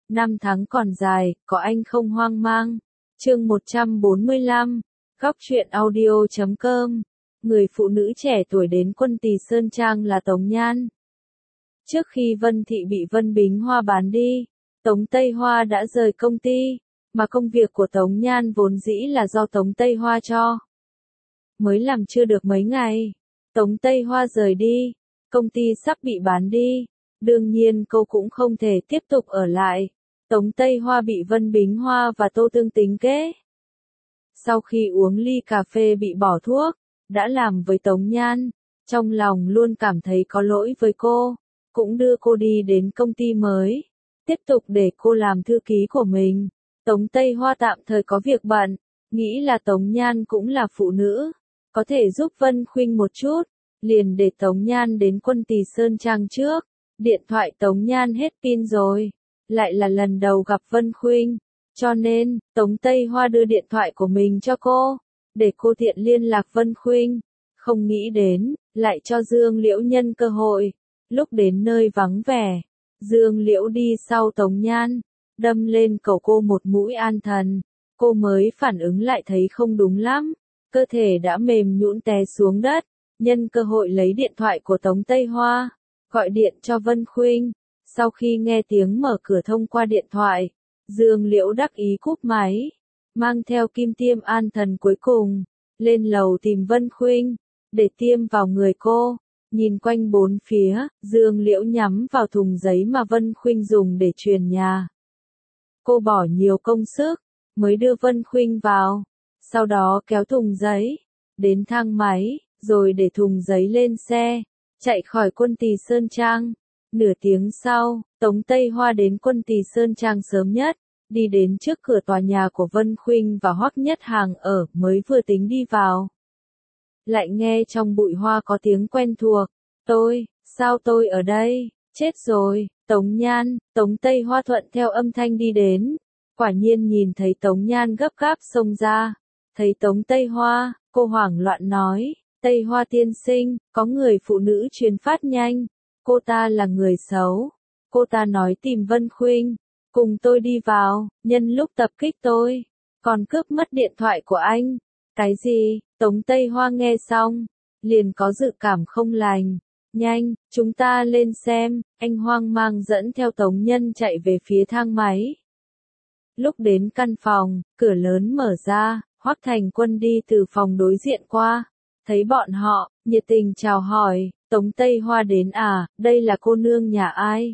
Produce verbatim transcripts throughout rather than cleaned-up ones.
Năm tháng còn dài, có anh không hoang mang. Chương một trăm bốn mươi lăm, góc truyện audio chấm com. Người phụ nữ trẻ tuổi đến Quân Tỳ Sơn Trang là Tống Nhan. Trước khi Vân Thị bị Vân Bính Hoa bán đi, Tống Tây Hoa đã rời công ty, mà công việc của Tống Nhan vốn dĩ là do Tống Tây Hoa cho. Mới làm chưa được mấy ngày, Tống Tây Hoa rời đi, công ty sắp bị bán đi, đương nhiên cô cũng không thể tiếp tục ở lại. Tống Tây Hoa bị Vân Bính Hoa và Tô Tương tính kế. Sau khi uống ly cà phê bị bỏ thuốc, đã làm với Tống Nhan, trong lòng luôn cảm thấy có lỗi với cô, cũng đưa cô đi đến công ty mới, tiếp tục để cô làm thư ký của mình. Tống Tây Hoa tạm thời có việc bận, nghĩ là Tống Nhan cũng là phụ nữ, có thể giúp Vân Khuynh một chút, liền để Tống Nhan đến Quân Tỳ Sơn Trang trước. Điện thoại Tống Nhan hết pin rồi, lại là lần đầu gặp Vân Khuynh, cho nên, Tống Tây Hoa đưa điện thoại của mình cho cô, để cô tiện liên lạc Vân Khuynh. Không nghĩ đến, lại cho Dương Liễu nhân cơ hội. Lúc đến nơi vắng vẻ, Dương Liễu đi sau Tống Nhan, đâm lên cổ cô một mũi an thần. Cô mới phản ứng lại thấy không đúng lắm, cơ thể đã mềm nhũn té xuống đất, nhân cơ hội lấy điện thoại của Tống Tây Hoa, gọi điện cho Vân Khuynh. Sau khi nghe tiếng mở cửa thông qua điện thoại, Dương Liễu đắc ý cúp máy, mang theo kim tiêm an thần cuối cùng, lên lầu tìm Vân Khuynh, để tiêm vào người cô. Nhìn quanh bốn phía, Dương Liễu nhắm vào thùng giấy mà Vân Khuynh dùng để truyền nhà. Cô bỏ nhiều công sức, mới đưa Vân Khuynh vào, sau đó kéo thùng giấy, đến thang máy, rồi để thùng giấy lên xe, chạy khỏi Quân Tỳ Sơn Trang. Nửa tiếng sau, Tống Tây Hoa đến Quân Tỳ Sơn Trang sớm nhất, đi đến trước cửa tòa nhà của Vân Khuynh và Hoắc Nhất Hàng ở, mới vừa tính đi vào. Lại nghe trong bụi hoa có tiếng quen thuộc, tôi, sao tôi ở đây, chết rồi, Tống Nhan. Tống Tây Hoa thuận theo âm thanh đi đến, quả nhiên nhìn thấy Tống Nhan gấp gáp xông ra, thấy Tống Tây Hoa, cô hoảng loạn nói, Tây Hoa tiên sinh, có người phụ nữ truyền phát nhanh, cô ta là người xấu, cô ta nói tìm Vân Khuynh, cùng tôi đi vào, nhân lúc tập kích tôi, còn cướp mất điện thoại của anh. Cái gì? Tống Tây Hoa nghe xong, liền có dự cảm không lành. Nhanh, chúng ta lên xem. Anh hoang mang dẫn theo Tống Nhân chạy về phía thang máy. Lúc đến căn phòng, cửa lớn mở ra, Hoắc Thành Quân đi từ phòng đối diện qua, thấy bọn họ, nhiệt tình chào hỏi, Tống Tây Hoa đến à, đây là cô nương nhà ai?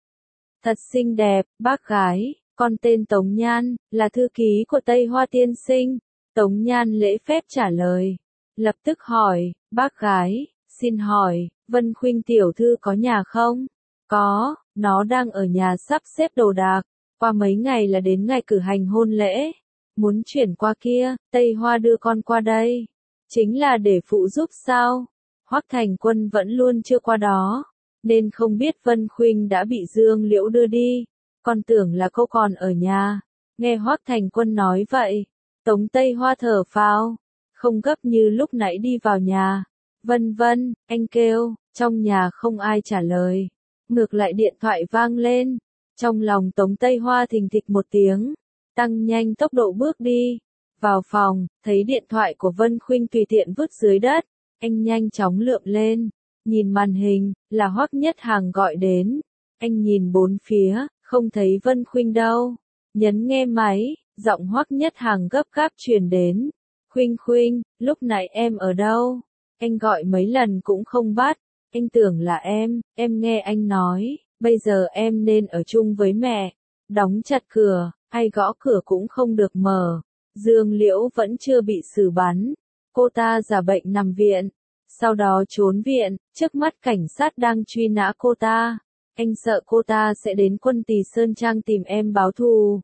Thật xinh đẹp, bác gái, con tên Tống Nhan, là thư ký của Tây Hoa tiên sinh. Tống Nhan lễ phép trả lời, lập tức hỏi, bác gái, xin hỏi, Vân Khuynh tiểu thư có nhà không? Có, nó đang ở nhà sắp xếp đồ đạc, qua mấy ngày là đến ngày cử hành hôn lễ, muốn chuyển qua kia, Tây Hoa đưa con qua đây, chính là để phụ giúp sao? Hoắc Thành Quân vẫn luôn chưa qua đó, nên không biết Vân Khuynh đã bị Dương Liễu đưa đi, còn tưởng là cô còn ở nhà. Nghe Hoắc Thành Quân nói vậy, Tống Tây Hoa thở phào, không gấp như lúc nãy đi vào nhà. Vân Vân, anh kêu, trong nhà không ai trả lời, ngược lại điện thoại vang lên, trong lòng Tống Tây Hoa thình thịch một tiếng, tăng nhanh tốc độ bước đi, vào phòng, thấy điện thoại của Vân Khuynh tùy tiện vứt dưới đất, anh nhanh chóng lượm lên, nhìn màn hình, là Hoắc Nhất Hàng gọi đến, anh nhìn bốn phía, không thấy Vân Khuynh đâu, nhấn nghe máy, giọng Hoắc Nhất Hàng gấp gáp truyền đến, Khuynh Khuynh, lúc nãy em ở đâu? Anh gọi mấy lần cũng không bắt, anh tưởng là em, em nghe anh nói, bây giờ em nên ở chung với mẹ, đóng chặt cửa, ai gõ cửa cũng không được mở. Dương Liễu vẫn chưa bị xử bắn, cô ta giả bệnh nằm viện, sau đó trốn viện, trước mắt cảnh sát đang truy nã cô ta, anh sợ cô ta sẽ đến Quân Tỳ Sơn Trang tìm em báo thù.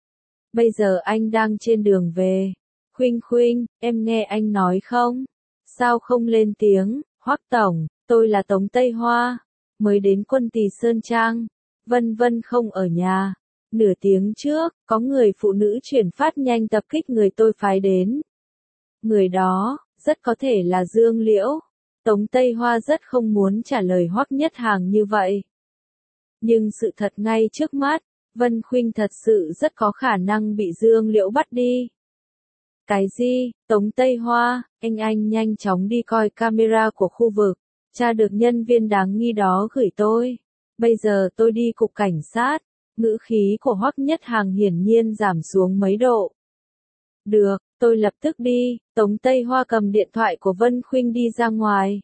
Bây giờ anh đang trên đường về. Khuynh Khuynh, em nghe anh nói không? Sao không lên tiếng? Hoắc tổng, tôi là Tống Tây Hoa, mới đến Quân Tỳ Sơn Trang. Vân Vân không ở nhà. Nửa tiếng trước, có người phụ nữ chuyển phát nhanh tập kích người tôi phái đến. Người đó, rất có thể là Dương Liễu. Tống Tây Hoa rất không muốn trả lời Hoắc Nhất Hàng như vậy. Nhưng sự thật ngay trước mắt, Vân Khuynh thật sự rất có khả năng bị Dương Liễu bắt đi. Cái gì? Tống Tây Hoa, anh anh nhanh chóng đi coi camera của khu vực, tra được nhân viên đáng nghi đó gửi tôi. Bây giờ tôi đi cục cảnh sát. Ngữ khí của Hoắc Nhất Hàng hiển nhiên giảm xuống mấy độ. Được, tôi lập tức đi. Tống Tây Hoa cầm điện thoại của Vân Khuynh đi ra ngoài.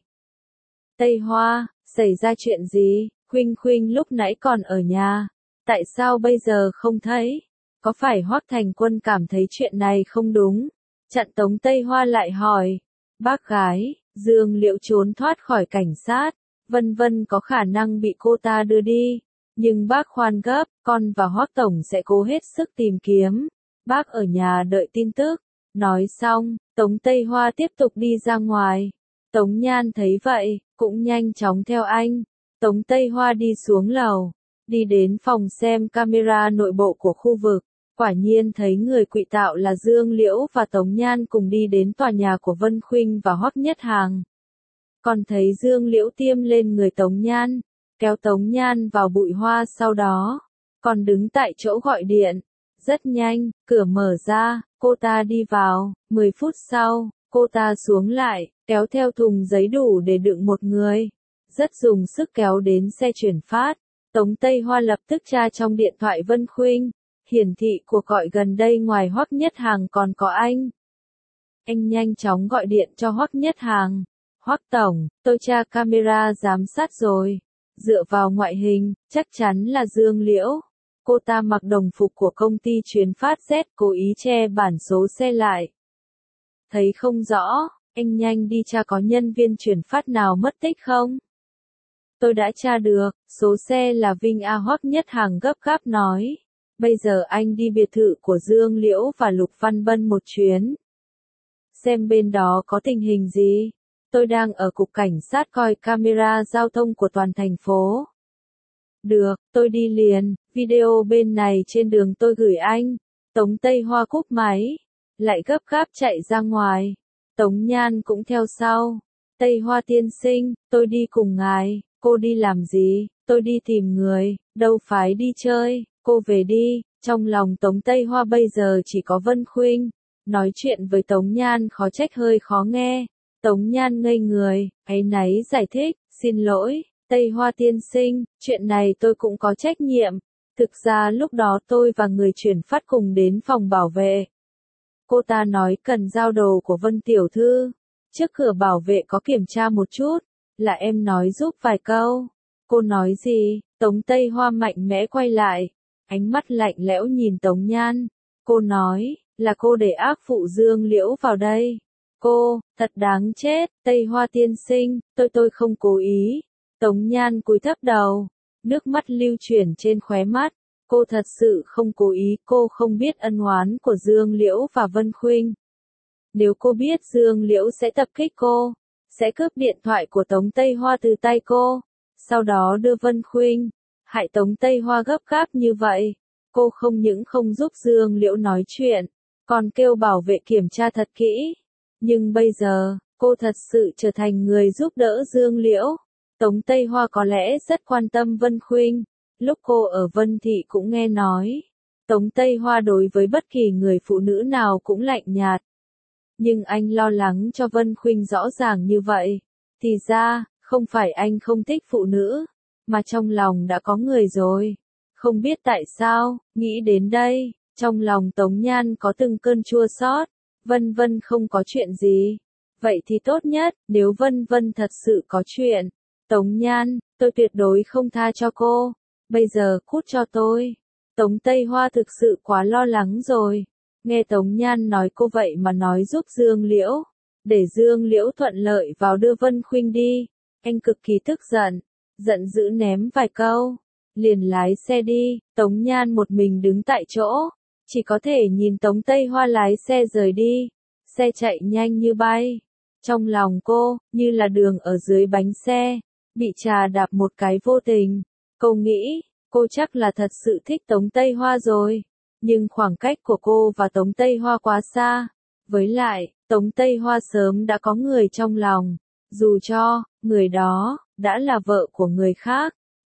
Tây Hoa, xảy ra chuyện gì? Khuynh Khuynh lúc nãy còn ở nhà. Tại sao bây giờ không thấy? Có phải Hoắc Thành Quân cảm thấy chuyện này không đúng? Chặn Tống Tây Hoa lại hỏi. Bác gái, Dương Liễu trốn thoát khỏi cảnh sát. Vân Vân có khả năng bị cô ta đưa đi. Nhưng bác khoan gấp, con và Hoắc Tổng sẽ cố hết sức tìm kiếm. Bác ở nhà đợi tin tức. Nói xong, Tống Tây Hoa tiếp tục đi ra ngoài. Tống Nhan thấy vậy, cũng nhanh chóng theo anh. Tống Tây Hoa đi xuống lầu, đi đến phòng xem camera nội bộ của khu vực. Quả nhiên thấy người quỵ tạo là Dương Liễu và Tống Nhan cùng đi đến tòa nhà của Vân Khuynh và Hoắc Nhất Hàng. Còn thấy Dương Liễu tiêm lên người Tống Nhan, kéo Tống Nhan vào bụi hoa sau đó, còn đứng tại chỗ gọi điện. Rất nhanh, cửa mở ra, cô ta đi vào, mười phút sau, cô ta xuống lại, kéo theo thùng giấy đủ để đựng một người. Rất dùng sức kéo đến xe chuyển phát. Tống Tây Hoa lập tức tra trong điện thoại Vân Khuynh, hiển thị cuộc gọi gần đây ngoài Hoắc Nhất Hàng còn có anh. Anh nhanh chóng gọi điện cho Hoắc Nhất Hàng. Hoắc Tổng, tôi tra camera giám sát rồi. Dựa vào ngoại hình, chắc chắn là Dương Liễu. Cô ta mặc đồng phục của công ty chuyến phát Z, cố ý che bản số xe lại. Thấy không rõ, anh nhanh đi tra có nhân viên chuyển phát nào mất tích không? Tôi đã tra được, số xe là Vinh A. Hoắc Nhất Hàng gấp gáp nói. Bây giờ anh đi biệt thự của Dương Liễu và Lục Văn Bân một chuyến. Xem bên đó có tình hình gì. Tôi đang ở cục cảnh sát coi camera giao thông của toàn thành phố. Được, tôi đi liền, video bên này trên đường tôi gửi anh. Tống Tây Hoa cúp máy, lại gấp gáp chạy ra ngoài. Tống Nhan cũng theo sau. Tây Hoa tiên sinh, tôi đi cùng ngài. Cô đi làm gì? Tôi đi tìm người, đâu phải đi chơi. Cô về đi. Trong lòng Tống Tây Hoa bây giờ chỉ có Vân Khuynh. Nói chuyện với Tống Nhan khó trách hơi khó nghe. Tống Nhan ngây người, áy náy giải thích, xin lỗi, Tây Hoa tiên sinh, chuyện này tôi cũng có trách nhiệm. Thực ra lúc đó tôi và người chuyển phát cùng đến phòng bảo vệ. Cô ta nói cần giao đồ của Vân Tiểu Thư. Trước cửa bảo vệ có kiểm tra một chút, là em nói giúp vài câu. Cô nói gì? Tống Tây Hoa mạnh mẽ quay lại, ánh mắt lạnh lẽo nhìn Tống Nhan. Cô nói, là cô để ác phụ Dương Liễu vào đây. Cô, thật đáng chết, Tây Hoa tiên sinh, tôi tôi không cố ý. Tống Nhan cúi thấp đầu, nước mắt lưu chuyển trên khóe mắt. Cô thật sự không cố ý, cô không biết ân oán của Dương Liễu và Vân Khuynh. Nếu cô biết Dương Liễu sẽ tập kích cô, sẽ cướp điện thoại của Tống Tây Hoa từ tay cô, sau đó đưa Vân Khuynh, hại Tống Tây Hoa gấp gáp như vậy. Cô không những không giúp Dương Liễu nói chuyện, còn kêu bảo vệ kiểm tra thật kỹ. Nhưng bây giờ, cô thật sự trở thành người giúp đỡ Dương Liễu. Tống Tây Hoa có lẽ rất quan tâm Vân Khuynh. Lúc cô ở Vân Thị cũng nghe nói, Tống Tây Hoa đối với bất kỳ người phụ nữ nào cũng lạnh nhạt. Nhưng anh lo lắng cho Vân Khuynh rõ ràng như vậy. Thì ra, không phải anh không thích phụ nữ, mà trong lòng đã có người rồi. Không biết tại sao, nghĩ đến đây, trong lòng Tống Nhan có từng cơn chua xót. Vân Vân không có chuyện gì. Vậy thì tốt nhất, nếu Vân Vân thật sự có chuyện. Tống Nhan, tôi tuyệt đối không tha cho cô. Bây giờ cút cho tôi. Tống Tây Hoa thực sự quá lo lắng rồi. Nghe Tống Nhan nói cô vậy mà nói giúp Dương Liễu. Để Dương Liễu thuận lợi vào đưa Vân Khuynh đi. Anh cực kỳ tức giận. Giận dữ ném vài câu. Liền lái xe đi. Tống Nhan một mình đứng tại chỗ. Chỉ có thể nhìn Tống Tây Hoa lái xe rời đi. Xe chạy nhanh như bay. Trong lòng cô, như là đường ở dưới bánh xe. Bị trà đạp một cái vô tình. Cô nghĩ, cô chắc là thật sự thích Tống Tây Hoa rồi. Nhưng khoảng cách của cô và Tống Tây Hoa quá xa. Với lại, Tống Tây Hoa sớm đã có người trong lòng. Dù cho, người đó, đã là vợ của người khác.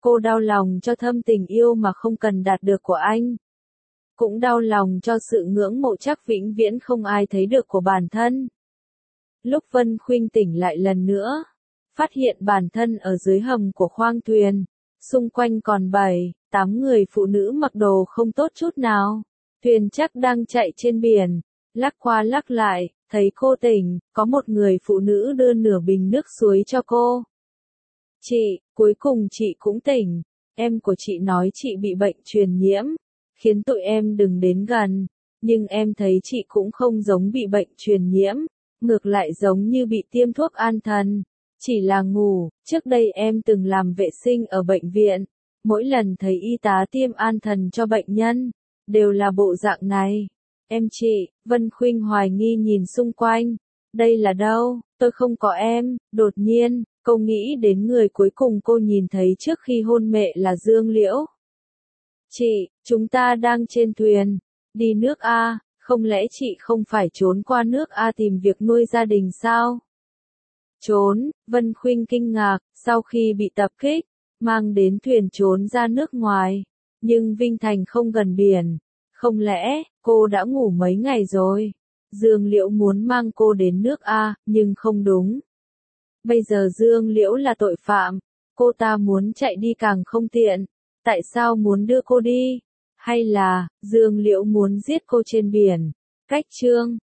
Cô đau lòng cho thâm tình yêu mà không cần đạt được của anh. Cũng đau lòng cho sự ngưỡng mộ chắc vĩnh viễn không ai thấy được của bản thân. Lúc Vân Khuynh tỉnh lại lần nữa, phát hiện bản thân ở dưới hầm của khoang thuyền, xung quanh còn bảy, tám người phụ nữ mặc đồ không tốt chút nào. Thuyền chắc đang chạy trên biển, lắc qua lắc lại, thấy cô tỉnh, có một người phụ nữ đưa nửa bình nước suối cho cô. Chị, cuối cùng chị cũng tỉnh, em của chị nói chị bị bệnh truyền nhiễm, khiến tụi em đừng đến gần, nhưng em thấy chị cũng không giống bị bệnh truyền nhiễm, ngược lại giống như bị tiêm thuốc an thần. Chỉ là ngủ, trước đây em từng làm vệ sinh ở bệnh viện, mỗi lần thấy y tá tiêm an thần cho bệnh nhân, đều là bộ dạng này. Em chị, Vân Khuynh hoài nghi nhìn xung quanh, đây là đâu, tôi không có em, đột nhiên, cô nghĩ đến người cuối cùng cô nhìn thấy trước khi hôn mê là Dương Liễu. Chị, chúng ta đang trên thuyền, đi nước A, không lẽ chị không phải trốn qua nước A tìm việc nuôi gia đình sao? Trốn, Vân Khuynh kinh ngạc, sau khi bị tập kích, mang đến thuyền trốn ra nước ngoài, nhưng Vinh Thành không gần biển, không lẽ, cô đã ngủ mấy ngày rồi? Dương Liễu muốn mang cô đến nước A, nhưng không đúng. Bây giờ Dương Liễu là tội phạm, cô ta muốn chạy đi càng không tiện, tại sao muốn đưa cô đi? Hay là, Dương Liễu muốn giết cô trên biển? Cách chương